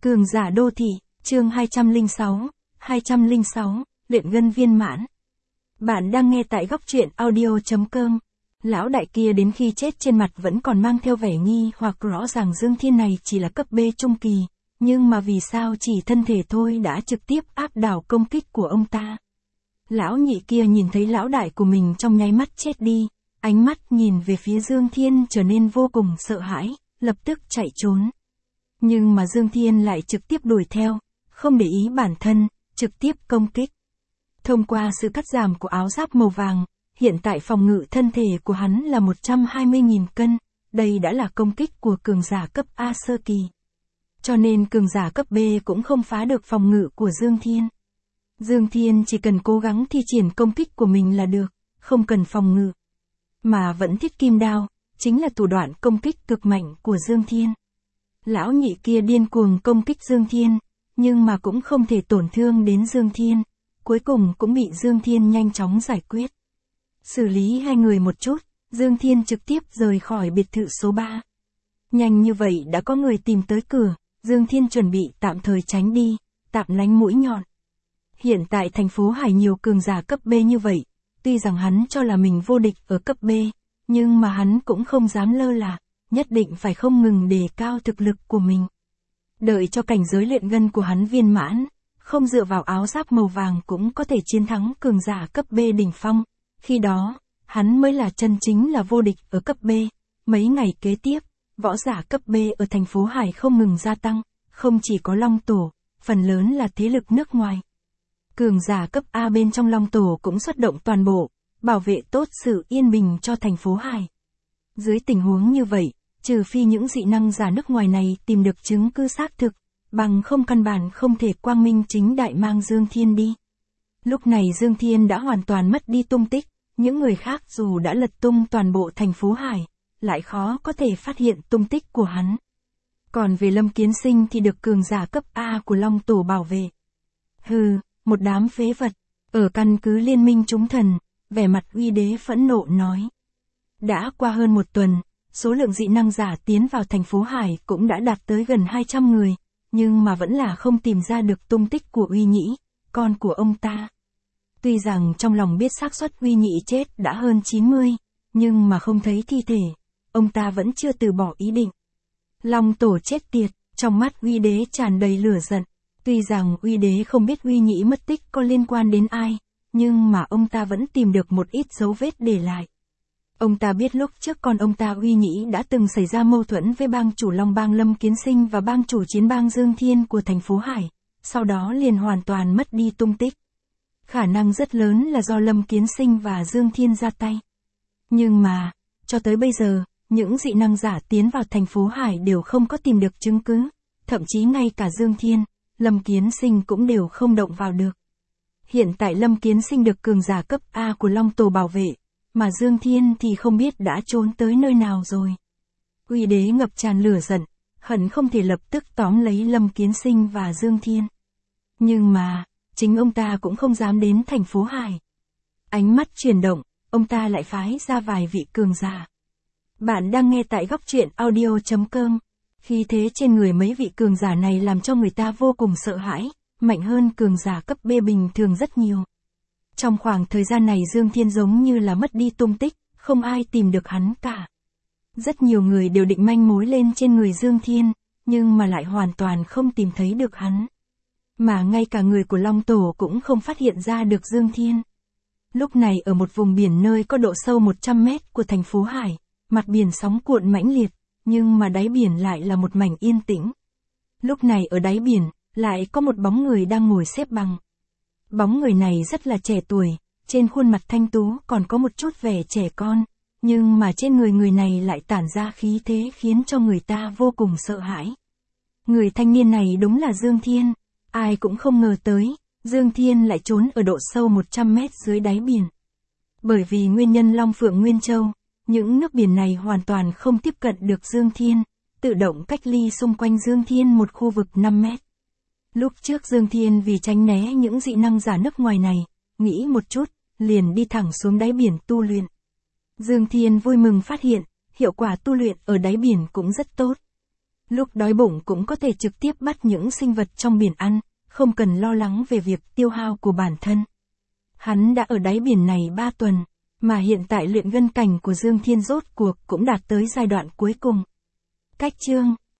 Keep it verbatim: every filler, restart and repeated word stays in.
Cường giả đô thị, chương hai trăm lẻ sáu, hai trăm lẻ sáu, luyện ngân viên mãn. Bạn đang nghe tại góc truyện audio chấm com. Lão đại kia đến khi chết trên mặt vẫn còn mang theo vẻ nghi hoặc rõ ràng Dương Thiên này chỉ là cấp B trung kỳ, nhưng mà vì sao chỉ thân thể thôi đã trực tiếp áp đảo công kích của ông ta. Lão nhị kia nhìn thấy lão đại của mình trong nháy mắt chết đi, ánh mắt nhìn về phía Dương Thiên trở nên vô cùng sợ hãi, lập tức chạy trốn. Nhưng mà Dương Thiên lại trực tiếp đuổi theo, không để ý bản thân, trực tiếp công kích. Thông qua sự cắt giảm của áo giáp màu vàng, hiện tại phòng ngự thân thể của hắn là một trăm hai mươi nghìn cân, đây đã là công kích của cường giả cấp A sơ kỳ. Cho nên cường giả cấp B cũng không phá được phòng ngự của Dương Thiên. Dương Thiên chỉ cần cố gắng thi triển công kích của mình là được, không cần phòng ngự. Mà vẫn thiết kim đao, chính là thủ đoạn công kích cực mạnh của Dương Thiên. Lão nhị kia điên cuồng công kích Dương Thiên, nhưng mà cũng không thể tổn thương đến Dương Thiên, cuối cùng cũng bị Dương Thiên nhanh chóng giải quyết. Xử lý hai người một chút, Dương Thiên trực tiếp rời khỏi biệt thự số ba. Nhanh như vậy đã có người tìm tới cửa, Dương Thiên chuẩn bị tạm thời tránh đi, tạm lánh mũi nhọn. Hiện tại thành phố Hải nhiều cường giả cấp B như vậy, tuy rằng hắn cho là mình vô địch ở cấp B, nhưng mà hắn cũng không dám lơ là, nhất định phải không ngừng đề cao thực lực của mình. Đợi cho cảnh giới luyện ngân của hắn viên mãn, không dựa vào áo giáp màu vàng cũng có thể chiến thắng cường giả cấp B đỉnh phong, khi đó, hắn mới là chân chính là vô địch ở cấp B. Mấy ngày kế tiếp, võ giả cấp B ở thành phố Hải không ngừng gia tăng, không chỉ có Long Tổ, phần lớn là thế lực nước ngoài. Cường giả cấp A bên trong Long Tổ cũng xuất động toàn bộ, bảo vệ tốt sự yên bình cho thành phố Hải. Dưới tình huống như vậy, trừ phi những dị năng giả nước ngoài này tìm được chứng cứ xác thực, bằng không căn bản không thể quang minh chính đại mang Dương Thiên đi. Lúc này Dương Thiên đã hoàn toàn mất đi tung tích, những người khác dù đã lật tung toàn bộ thành phố Hải, lại khó có thể phát hiện tung tích của hắn. Còn về Lâm Kiến Sinh thì được cường giả cấp A của Long Tổ bảo vệ. Hừ, một đám phế vật, ở căn cứ Liên minh chúng thần, vẻ mặt uy đế phẫn nộ nói. Đã qua hơn một tuần, số lượng dị năng giả tiến vào thành phố Hải cũng đã đạt tới gần hai trăm người, nhưng mà vẫn là không tìm ra được tung tích của Uy Nhĩ, con của ông ta. Tuy rằng trong lòng biết xác suất Uy Nhĩ chết đã hơn chín mươi, nhưng mà không thấy thi thể, ông ta vẫn chưa từ bỏ ý định. Long Tổ chết tiệt, trong mắt Uy Đế tràn đầy lửa giận. Tuy rằng Uy Đế không biết Uy Nhĩ mất tích có liên quan đến ai, nhưng mà ông ta vẫn tìm được một ít dấu vết để lại. Ông ta biết lúc trước con ông ta Uy Nhĩ đã từng xảy ra mâu thuẫn với bang chủ Long Bang Lâm Kiến Sinh và bang chủ Chiến Bang Dương Thiên của thành phố Hải, sau đó liền hoàn toàn mất đi tung tích. Khả năng rất lớn là do Lâm Kiến Sinh và Dương Thiên ra tay. Nhưng mà, cho tới bây giờ, những dị năng giả tiến vào thành phố Hải đều không có tìm được chứng cứ, thậm chí ngay cả Dương Thiên, Lâm Kiến Sinh cũng đều không động vào được. Hiện tại Lâm Kiến Sinh được cường giả cấp A của Long Tổ bảo vệ, mà Dương Thiên thì không biết đã trốn tới nơi nào rồi. Uy Đế ngập tràn lửa giận, hận không thể lập tức tóm lấy Lâm Kiến Sinh và Dương Thiên. Nhưng mà, chính ông ta cũng không dám đến thành phố Hải. Ánh mắt chuyển động, ông ta lại phái ra vài vị cường giả. Bạn đang nghe tại góc truyện audio chấm com. Khí thế trên người mấy vị cường giả này làm cho người ta vô cùng sợ hãi, mạnh hơn cường giả cấp B bình thường rất nhiều. Trong khoảng thời gian này Dương Thiên giống như là mất đi tung tích, không ai tìm được hắn cả. Rất nhiều người đều định manh mối lên trên người Dương Thiên, nhưng mà lại hoàn toàn không tìm thấy được hắn. Mà ngay cả người của Long Tổ cũng không phát hiện ra được Dương Thiên. Lúc này ở một vùng biển nơi có độ sâu một trăm mét của thành phố Hải, mặt biển sóng cuộn mãnh liệt, nhưng mà đáy biển lại là một mảnh yên tĩnh. Lúc này ở đáy biển, lại có một bóng người đang ngồi xếp bằng. Bóng người này rất là trẻ tuổi, trên khuôn mặt thanh tú còn có một chút vẻ trẻ con, nhưng mà trên người người này lại tản ra khí thế khiến cho người ta vô cùng sợ hãi. Người thanh niên này đúng là Dương Thiên, ai cũng không ngờ tới, Dương Thiên lại trốn ở độ sâu một trăm mét dưới đáy biển. Bởi vì nguyên nhân Long Phượng Nguyên Châu, những nước biển này hoàn toàn không tiếp cận được Dương Thiên, tự động cách ly xung quanh Dương Thiên một khu vực năm mét. Lúc trước Dương Thiên vì tránh né những dị năng giả nước ngoài này, nghĩ một chút, liền đi thẳng xuống đáy biển tu luyện. Dương Thiên vui mừng phát hiện, hiệu quả tu luyện ở đáy biển cũng rất tốt. Lúc đói bụng cũng có thể trực tiếp bắt những sinh vật trong biển ăn, không cần lo lắng về việc tiêu hao của bản thân. Hắn đã ở đáy biển này ba tuần, mà hiện tại luyện ngân cảnh của Dương Thiên rốt cuộc cũng đạt tới giai đoạn cuối cùng. Cách chương